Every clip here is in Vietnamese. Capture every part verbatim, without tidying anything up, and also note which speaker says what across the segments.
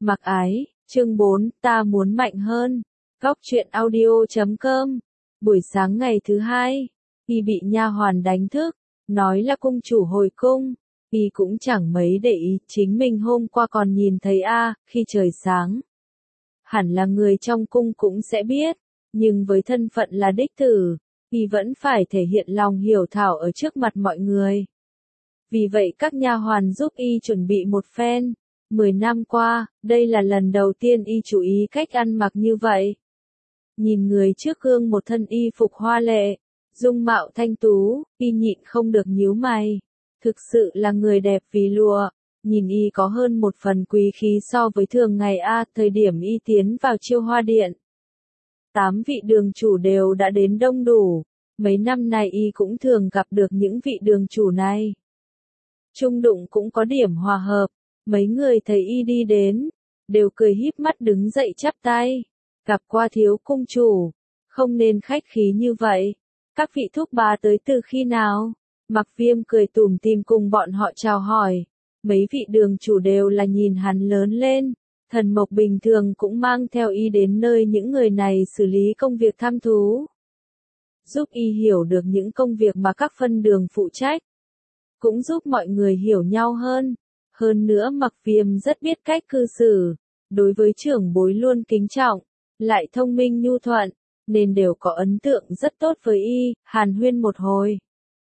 Speaker 1: Mặc ái, chương bốn, ta muốn mạnh hơn. Góc truyện audio chấm com. Buổi sáng ngày thứ hai, y bị nha hoàn đánh thức, nói là cung chủ hồi cung. Y cũng chẳng mấy để ý, chính mình hôm qua còn nhìn thấy a, khi trời sáng. Hẳn là người trong cung cũng sẽ biết, nhưng với thân phận là đích tử, y vẫn phải thể hiện lòng hiểu thảo ở trước mặt mọi người. Vì vậy các nha hoàn giúp y chuẩn bị một phen. Mười năm qua, đây là lần đầu tiên y chú ý cách ăn mặc như vậy. Nhìn người trước gương một thân y phục hoa lệ, dung mạo thanh tú, y nhịn không được nhíu mày. Thực sự là người đẹp vì lụa, nhìn y có hơn một phần quý khí so với thường ngày a, thời điểm y tiến vào Chiêu Hoa Điện. Tám vị đường chủ đều đã đến đông đủ, mấy năm nay y cũng thường gặp được những vị đường chủ này. Trung đụng cũng có điểm hòa hợp, mấy người thấy y đi đến, đều cười híp mắt đứng dậy chắp tay. Gặp qua thiếu cung chủ, không nên khách khí như vậy. Các vị thúc bá tới từ khi nào? Mặc Viêm cười tủm tỉm cùng bọn họ chào hỏi. Mấy vị đường chủ đều là nhìn hắn lớn lên. Thần Mộc bình thường cũng mang theo y đến nơi những người này xử lý công việc tham thú. Giúp y hiểu được những công việc mà các phân đường phụ trách. Cũng giúp mọi người hiểu nhau hơn. Hơn nữa Mặc Viêm rất biết cách cư xử. Đối với trưởng bối luôn kính trọng, lại thông minh nhu thuận, nên đều có ấn tượng rất tốt với y, hàn huyên một hồi.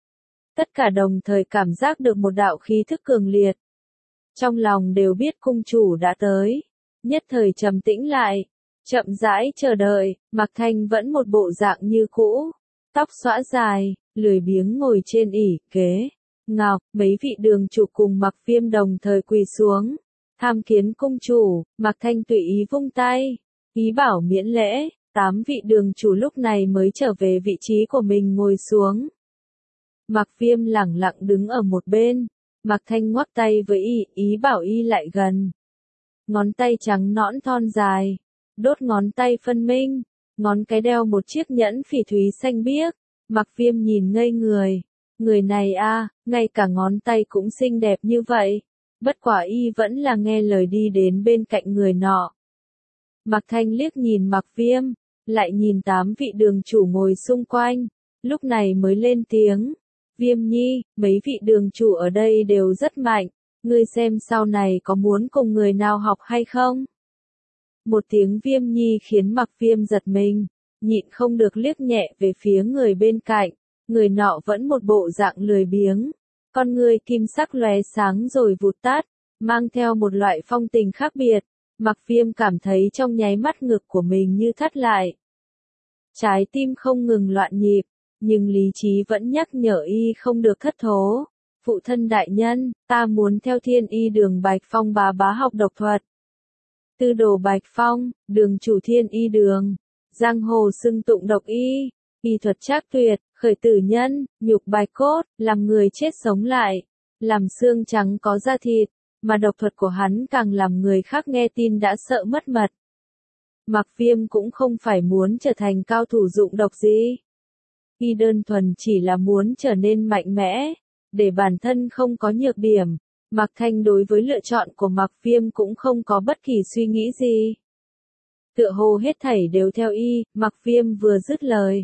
Speaker 1: Tất cả đồng thời cảm giác được một đạo khí thức cường liệt. Trong lòng đều biết cung chủ đã tới, nhất thời trầm tĩnh lại, chậm rãi chờ đợi. Mạc Thanh vẫn một bộ dạng như cũ, tóc xõa dài, lười biếng ngồi trên ỷ kế. Ngọc, mấy vị đường chủ cùng Mặc Viêm đồng thời quỳ xuống, tham kiến cung chủ. Mạc Thanh tùy ý vung tay, ý bảo miễn lễ. Tám vị đường chủ lúc này mới trở về vị trí của mình ngồi xuống. Mạc Viêm lẳng lặng đứng ở một bên, Mạc Thanh ngoắc tay với y, ý bảo y lại gần. Ngón tay trắng nõn thon dài, đốt ngón tay phân minh, ngón cái đeo một chiếc nhẫn phỉ thúy xanh biếc. Mạc Viêm nhìn ngây người, người này a, ngay cả ngón tay cũng xinh đẹp như vậy. Bất quả y vẫn là nghe lời đi đến bên cạnh người nọ. Mạc Thanh liếc nhìn Mạc Viêm, lại nhìn tám vị đường chủ ngồi xung quanh, lúc này mới lên tiếng. Viêm nhi, mấy vị đường chủ ở đây đều rất mạnh, ngươi xem sau này có muốn cùng người nào học hay không? Một tiếng Viêm nhi khiến Mạc Viêm giật mình, nhịn không được liếc nhẹ về phía người bên cạnh, người nọ vẫn một bộ dạng lười biếng, con người kim sắc lóe sáng rồi vụt tắt, mang theo một loại phong tình khác biệt. Mạc Viêm cảm thấy trong nháy mắt ngực của mình như thắt lại. Trái tim không ngừng loạn nhịp, nhưng lý trí vẫn nhắc nhở y không được thất thố. Phụ thân đại nhân, ta muốn theo Thiên Y đường Bạch Phong bá bá học độc thuật. Tư đồ Bạch Phong, đường chủ Thiên Y đường, giang hồ xưng tụng độc y, y thuật trác tuyệt, khởi tử nhân, nhục bạch cốt, làm người chết sống lại, làm xương trắng có da thịt. Mà độc thuật của hắn càng làm người khác nghe tin đã sợ mất mật. Mạc Viêm cũng không phải muốn trở thành cao thủ dụng độc gì. Y đơn thuần chỉ là muốn trở nên mạnh mẽ, để bản thân không có nhược điểm. Mạc Thanh đối với lựa chọn của Mạc Viêm cũng không có bất kỳ suy nghĩ gì. Tựa hồ hết thảy đều theo y. Mạc Viêm vừa dứt lời,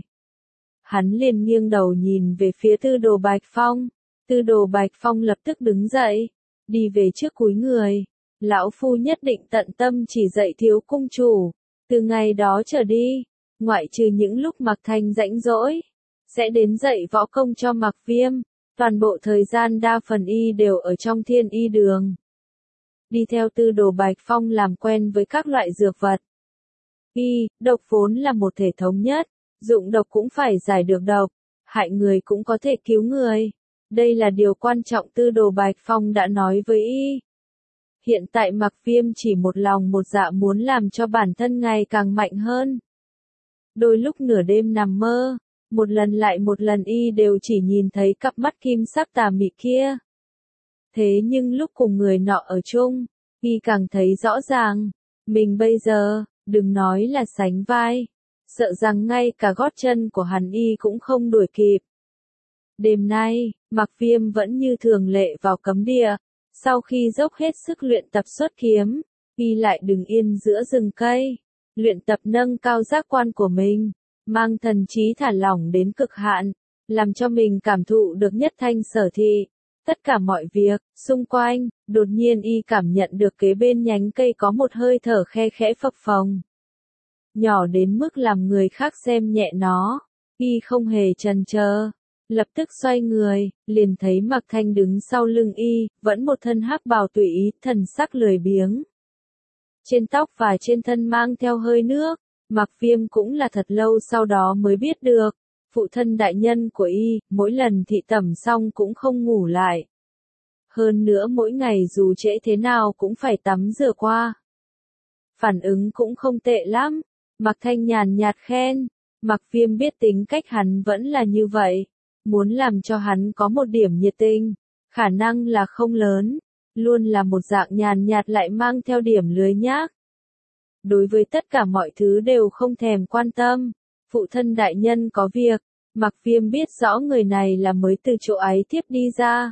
Speaker 1: hắn liền nghiêng đầu nhìn về phía Tư đồ Bạch Phong. Tư đồ Bạch Phong lập tức đứng dậy, đi về trước cúi người. Lão phu nhất định tận tâm chỉ dạy thiếu cung chủ. Từ ngày đó trở đi, ngoại trừ những lúc Mạc Thanh rảnh rỗi, sẽ đến dạy võ công cho Mạc Viêm. Toàn bộ thời gian đa phần y đều ở trong Thiên Y đường. Đi theo Tư đồ Bạch Phong làm quen với các loại dược vật. Y, độc vốn là một thể thống nhất, dụng độc cũng phải giải được độc, hại người cũng có thể cứu người. Đây là điều quan trọng Tư đồ Bạch Phong đã nói với y. Hiện tại Mạc Viêm chỉ một lòng một dạ muốn làm cho bản thân ngày càng mạnh hơn. Đôi lúc nửa đêm nằm mơ, một lần lại một lần y đều chỉ nhìn thấy cặp mắt kim sắc tà mị kia. Thế nhưng lúc cùng người nọ ở chung, y càng thấy rõ ràng, mình bây giờ, đừng nói là sánh vai, sợ rằng ngay cả gót chân của hắn y cũng không đuổi kịp. Đêm nay, Mạc Viêm vẫn như thường lệ vào cấm địa, sau khi dốc hết sức luyện tập xuất kiếm, Y lại đứng yên giữa rừng cây, luyện tập nâng cao giác quan của mình, mang thần trí thả lỏng đến cực hạn, làm cho mình cảm thụ được nhất thanh sở thị. Tất cả mọi việc, xung quanh, đột nhiên y cảm nhận được kế bên nhánh cây có một hơi thở khe khẽ phập phồng. Nhỏ đến mức làm người khác xem nhẹ nó, y không hề chần chờ. Lập tức xoay người, liền thấy Mạc Thanh đứng sau lưng y, vẫn một thân hắc bào tùy ý, thần sắc lười biếng. Trên tóc và trên thân mang theo hơi nước, Mạc Viêm cũng là thật lâu sau đó mới biết được, phụ thân đại nhân của y, mỗi lần thị tẩm xong cũng không ngủ lại. Hơn nữa mỗi ngày dù trễ thế nào cũng phải tắm rửa qua. Phản ứng cũng không tệ lắm, Mạc Thanh nhàn nhạt khen, Mạc Viêm biết tính cách hắn vẫn là như vậy, muốn làm cho hắn có một điểm nhiệt tình, khả năng là không lớn, luôn là một dạng nhàn nhạt lại mang theo điểm lười nhác. Đối với tất cả mọi thứ đều không thèm quan tâm, phụ thân đại nhân có việc, Mạc Viêm biết rõ người này là mới từ chỗ ấy tiếp đi ra.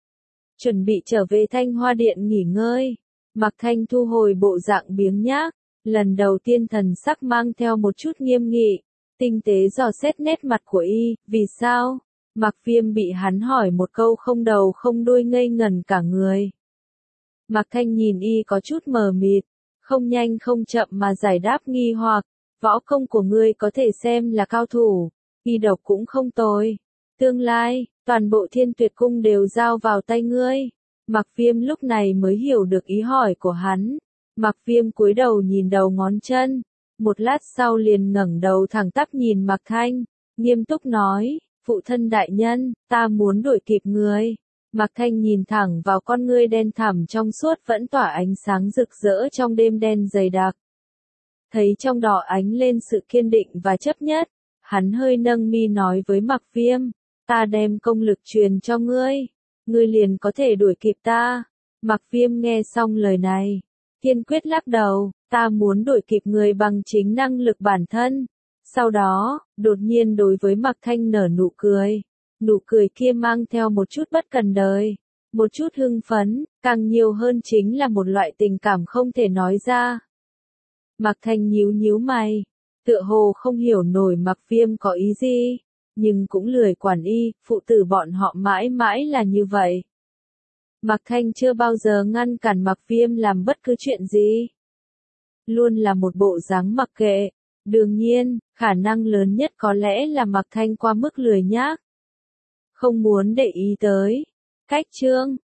Speaker 1: Chuẩn bị trở về Thanh Hoa Điện nghỉ ngơi, Mạc Thanh thu hồi bộ dạng biếng nhác, lần đầu tiên thần sắc mang theo một chút nghiêm nghị, tinh tế dò xét nét mặt của y, vì sao? Mạc Viêm bị hắn hỏi một câu không đầu không đuôi ngây ngẩn cả người. Mạc Thanh nhìn y có chút mờ mịt, không nhanh không chậm mà giải đáp nghi hoặc, võ công của ngươi có thể xem là cao thủ, y độc cũng không tồi. Tương lai, toàn bộ Thiên Tuyệt Cung đều giao vào tay ngươi. Mạc Viêm lúc này mới hiểu được ý hỏi của hắn. Mạc Viêm cúi đầu nhìn đầu ngón chân, một lát sau liền ngẩng đầu thẳng tắp nhìn Mạc Thanh, nghiêm túc nói, phụ thân đại nhân, ta muốn đuổi kịp ngươi. Mạc Thanh nhìn thẳng vào con ngươi đen thẳm trong suốt vẫn tỏa ánh sáng rực rỡ trong đêm đen dày đặc. Thấy trong đó ánh lên sự kiên định và chấp nhất, hắn hơi nâng mi nói với Mạc Viêm, ta đem công lực truyền cho ngươi, ngươi liền có thể đuổi kịp ta. Mạc Viêm nghe xong lời này, kiên quyết lắc đầu, ta muốn đuổi kịp người bằng chính năng lực bản thân. Sau đó, đột nhiên đối với Mạc Thanh nở nụ cười. Nụ cười kia mang theo một chút bất cần đời, một chút hưng phấn, càng nhiều hơn chính là một loại tình cảm không thể nói ra. Mạc Thanh nhíu nhíu mày, tựa hồ không hiểu nổi Mạc Viêm có ý gì, nhưng cũng lười quản y, phụ tử bọn họ mãi mãi là như vậy. Mạc Thanh chưa bao giờ ngăn cản Mạc Viêm làm bất cứ chuyện gì. Luôn là một bộ dáng mặc kệ, đương nhiên, khả năng lớn nhất có lẽ là Mạc Thanh qua mức lười nhác. Không muốn để ý tới. Cách chương